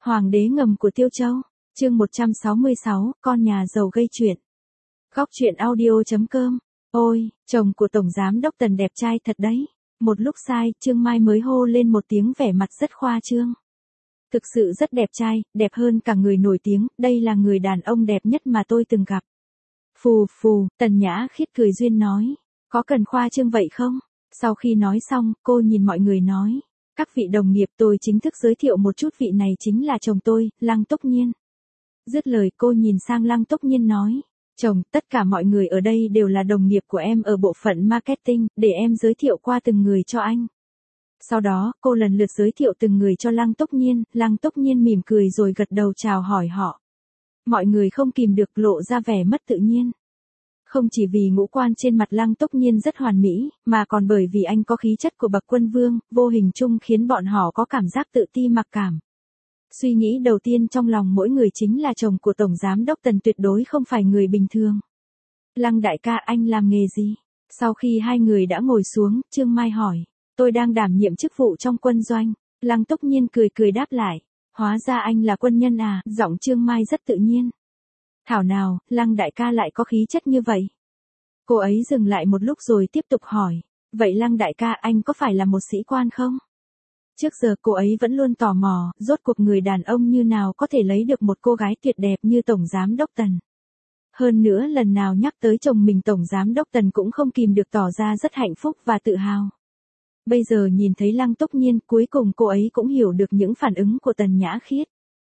Hoàng đế ngầm của Tiêu Châu, chương 166, con nhà giàu gây chuyện. Góc truyện audio.com. Ôi, chồng của Tổng Giám Đốc Tần đẹp trai thật đấy. Một lúc sai, Trương Mai mới hô lên một tiếng vẻ mặt rất khoa trương. Thực sự rất đẹp trai, đẹp hơn cả người nổi tiếng, đây là người đàn ông đẹp nhất mà tôi từng gặp. Phù phù, Tần Nhã Khiết cười duyên nói, có cần khoa trương vậy không? Sau khi nói xong, cô nhìn mọi người nói, các vị đồng nghiệp tôi chính thức giới thiệu một chút, vị này chính là chồng tôi, Lăng Túc Nhiên. Dứt lời cô nhìn sang Lăng Túc Nhiên nói, chồng, tất cả mọi người ở đây đều là đồng nghiệp của em ở bộ phận marketing, để em giới thiệu qua từng người cho anh. Sau đó, cô lần lượt giới thiệu từng người cho Lăng Túc Nhiên mỉm cười rồi gật đầu chào hỏi họ. Mọi người không kìm được lộ ra vẻ mất tự nhiên. Không chỉ vì ngũ quan trên mặt Lăng Túc Nhiên rất hoàn mỹ, mà còn bởi vì anh có khí chất của bậc quân vương, vô hình chung khiến bọn họ có cảm giác tự ti mặc cảm. Suy nghĩ đầu tiên trong lòng mỗi người chính là chồng của Tổng Giám Đốc Tần tuyệt đối không phải người bình thường. Lăng đại ca, anh làm nghề gì? Sau khi hai người đã ngồi xuống, Trương Mai hỏi, tôi đang đảm nhiệm chức vụ trong quân doanh. Lăng Túc Nhiên cười cười đáp lại, hóa ra anh là quân nhân à, giọng Trương Mai rất tự nhiên. Thảo nào, Lăng đại ca lại có khí chất như vậy. Cô ấy dừng lại một lúc rồi tiếp tục hỏi, vậy Lăng đại ca, anh có phải là một sĩ quan không? Trước giờ cô ấy vẫn luôn tò mò, rốt cuộc người đàn ông như nào có thể lấy được một cô gái tuyệt đẹp như Tổng Giám Đốc Tần. Hơn nữa lần nào nhắc tới chồng mình, Tổng Giám Đốc Tần cũng không kìm được tỏ ra rất hạnh phúc và tự hào. Bây giờ nhìn thấy Lăng Túc Nhiên, cuối cùng cô ấy cũng hiểu được những phản ứng của Tần Nhã Khiết.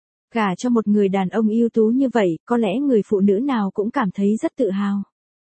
Gả cho một người đàn ông ưu tú như vậy, có lẽ người phụ nữ nào cũng cảm thấy rất tự hào.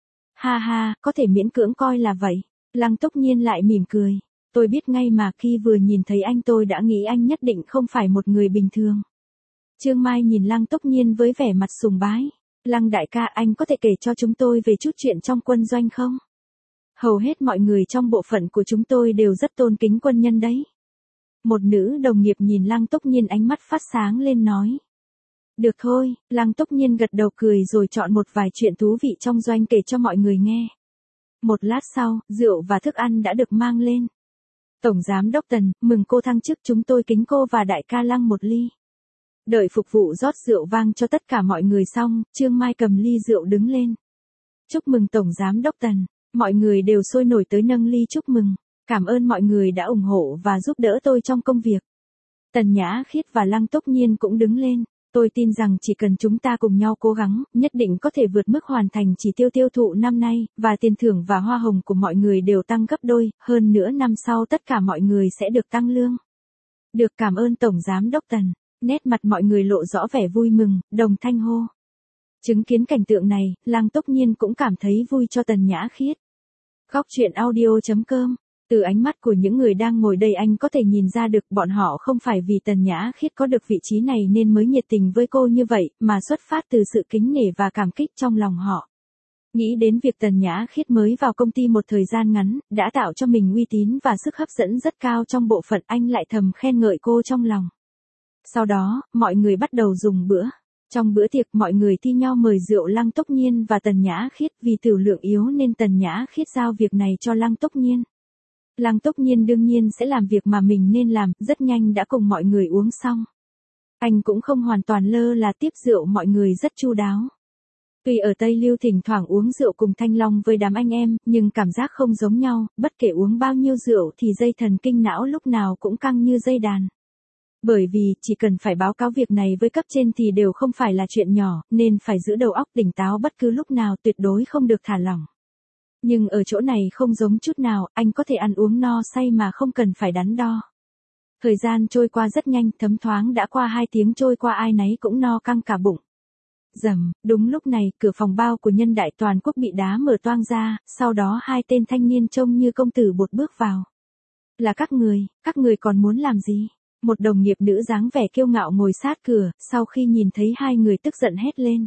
Ha ha, có thể miễn cưỡng coi là vậy. Lăng Túc Nhiên lại mỉm cười. Tôi biết ngay mà, khi vừa nhìn thấy anh tôi đã nghĩ anh nhất định không phải một người bình thường. Trương Mai nhìn Lăng Túc Nhiên với vẻ mặt sùng bái. Lăng đại ca, anh có thể kể cho chúng tôi về chút chuyện trong quân doanh không? Hầu hết mọi người trong bộ phận của chúng tôi đều rất tôn kính quân nhân đấy. Một nữ đồng nghiệp nhìn Lăng Túc Nhiên ánh mắt phát sáng lên nói. Được thôi, Lăng Túc Nhiên gật đầu cười rồi chọn một vài chuyện thú vị trong doanh kể cho mọi người nghe. Một lát sau, rượu và thức ăn đã được mang lên. Tổng Giám Đốc Tần, mừng cô thăng chức, chúng tôi kính cô và đại ca Lăng một ly. Đợi phục vụ rót rượu vang cho tất cả mọi người xong, Trương Mai cầm ly rượu đứng lên. Chúc mừng Tổng Giám Đốc Tần, mọi người đều sôi nổi tới nâng ly chúc mừng. Cảm ơn mọi người đã ủng hộ và giúp đỡ tôi trong công việc. Tần Nhã Khiết và Lăng Túc Nhiên cũng đứng lên. Tôi tin rằng chỉ cần chúng ta cùng nhau cố gắng, nhất định có thể vượt mức hoàn thành chỉ tiêu tiêu thụ năm nay, và tiền thưởng và hoa hồng của mọi người đều tăng gấp đôi, hơn nữa năm sau tất cả mọi người sẽ được tăng lương. Được, cảm ơn Tổng Giám Đốc Tần. Nét mặt mọi người lộ rõ vẻ vui mừng, đồng thanh hô. Chứng kiến cảnh tượng này, Lăng Túc Nhiên cũng cảm thấy vui cho Tần Nhã Khiết. Góc truyện audio.com. Từ ánh mắt của những người đang ngồi đây anh có thể nhìn ra được bọn họ không phải vì Tần Nhã Khiết có được vị trí này nên mới nhiệt tình với cô như vậy, mà xuất phát từ sự kính nể và cảm kích trong lòng họ. Nghĩ đến việc Tần Nhã Khiết mới vào công ty một thời gian ngắn, đã tạo cho mình uy tín và sức hấp dẫn rất cao trong bộ phận, anh lại thầm khen ngợi cô trong lòng. Sau đó, mọi người bắt đầu dùng bữa. Trong bữa tiệc mọi người thi nhau mời rượu Lăng Túc Nhiên và Tần Nhã Khiết, vì tiểu lượng yếu nên Tần Nhã Khiết giao việc này cho Lăng Túc Nhiên. Lăng Túc Nhiên đương nhiên sẽ làm việc mà mình nên làm, rất nhanh đã cùng mọi người uống xong. Anh cũng không hoàn toàn lơ là tiếp rượu mọi người rất chu đáo. Tuy ở Tây Lưu thỉnh thoảng uống rượu cùng Thanh Long với đám anh em, nhưng cảm giác không giống nhau, bất kể uống bao nhiêu rượu thì dây thần kinh não lúc nào cũng căng như dây đàn. Bởi vì, chỉ cần phải báo cáo việc này với cấp trên thì đều không phải là chuyện nhỏ, nên phải giữ đầu óc tỉnh táo bất cứ lúc nào, tuyệt đối không được thả lỏng. Nhưng ở chỗ này không giống chút nào, anh có thể ăn uống no say mà không cần phải đắn đo. Thời gian trôi qua rất nhanh, thấm thoáng đã qua 2 tiếng trôi qua, ai nấy cũng no căng cả bụng. Rầm, đúng lúc này, cửa phòng bao của Nhân Đại Toàn Quốc bị đá mở toang ra, sau đó 2 tên thanh niên trông như công tử bột bước vào. Là các người còn muốn làm gì? Một đồng nghiệp nữ dáng vẻ kiêu ngạo ngồi sát cửa, sau khi nhìn thấy 2 người tức giận hét lên.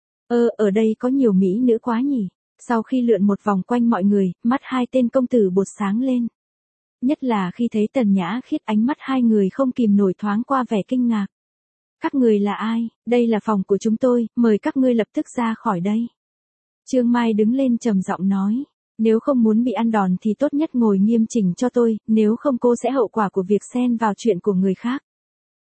Ở đây có nhiều mỹ nữ quá nhỉ? Sau khi lượn một vòng quanh mọi người, mắt 2 tên công tử bột sáng lên. Nhất là khi thấy Tần Nhã Khiết, ánh mắt 2 người không kìm nổi thoáng qua vẻ kinh ngạc. Các người là ai? Đây là phòng của chúng tôi, mời các ngươi lập tức ra khỏi đây. Trương Mai đứng lên trầm giọng nói. Nếu không muốn bị ăn đòn thì tốt nhất ngồi nghiêm chỉnh cho tôi, nếu không cô sẽ hậu quả của việc xen vào chuyện của người khác.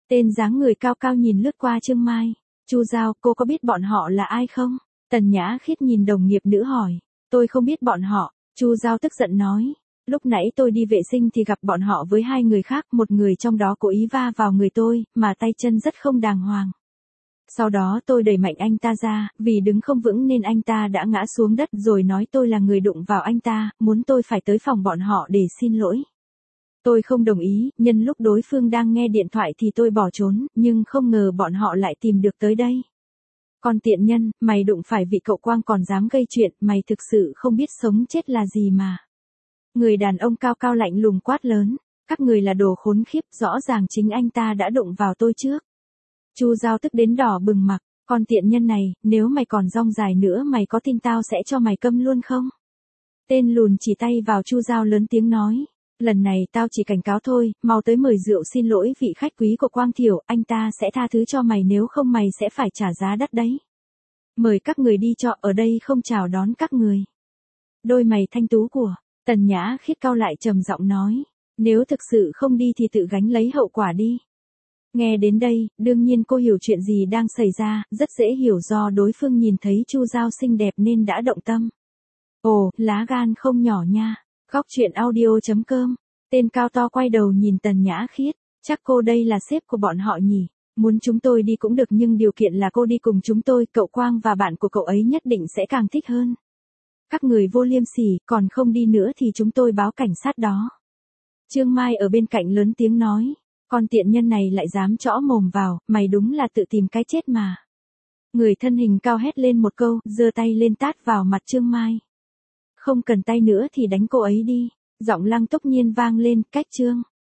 Tên dáng người cao cao nhìn lướt qua Trương Mai. Chu Giao, cô có biết bọn họ là ai không? Tần Nhã Khiết nhìn đồng nghiệp nữ hỏi. Tôi không biết bọn họ. Chu Giao tức giận nói. Lúc nãy tôi đi vệ sinh thì gặp bọn họ với hai người khác, một người trong đó cố ý va vào người tôi, mà tay chân rất không đàng hoàng. Sau đó tôi đẩy mạnh anh ta ra, vì đứng không vững nên anh ta đã ngã xuống đất rồi nói tôi là người đụng vào anh ta, muốn tôi phải tới phòng bọn họ để xin lỗi. Tôi không đồng ý, nhân lúc đối phương đang nghe điện thoại thì tôi bỏ trốn, nhưng không ngờ bọn họ lại tìm được tới đây. Con tiện nhân, mày đụng phải vị cậu Quang còn dám gây chuyện, mày thực sự không biết sống chết là gì mà. Người đàn ông cao cao lạnh lùng quát lớn, các người là đồ khốn khiếp, rõ ràng chính anh ta đã đụng vào tôi trước. Chu Giao tức đến đỏ bừng mặt, con tiện nhân này, nếu mày còn rong dài nữa mày có tin tao sẽ cho mày câm luôn không? Tên lùn chỉ tay vào Chu Giao lớn tiếng nói, lần này tao chỉ cảnh cáo thôi, mau tới mời rượu xin lỗi vị khách quý của Quang Thiểu, anh ta sẽ tha thứ cho mày nếu không mày sẽ phải trả giá đắt đấy. Mời các người đi cho, ở đây không chào đón các người. Đôi mày thanh tú của Tần Nhã Khiết cau lại trầm giọng nói, nếu thực sự không đi thì tự gánh lấy hậu quả đi. Nghe đến đây, đương nhiên cô hiểu chuyện gì đang xảy ra, rất dễ hiểu do đối phương nhìn thấy Chu Giao xinh đẹp nên đã động tâm. Ồ, lá gan không nhỏ nha. Góc truyện audio.com. Tên cao to quay đầu nhìn Tần Nhã Khiết, chắc cô đây là sếp của bọn họ nhỉ. Muốn chúng tôi đi cũng được nhưng điều kiện là cô đi cùng chúng tôi, cậu Quang và bạn của cậu ấy nhất định sẽ càng thích hơn. Các người vô liêm sỉ, còn không đi nữa thì chúng tôi báo cảnh sát đó. Trương Mai ở bên cạnh lớn tiếng nói, con tiện nhân này lại dám chõ mồm vào, mày đúng là tự tìm cái chết mà. Người thân hình cao hét lên một câu, giơ tay lên tát vào mặt Trương Mai. Không cần tay nữa thì đánh cô ấy đi. Giọng Lăng Túc Nhiên vang lên, cách Trương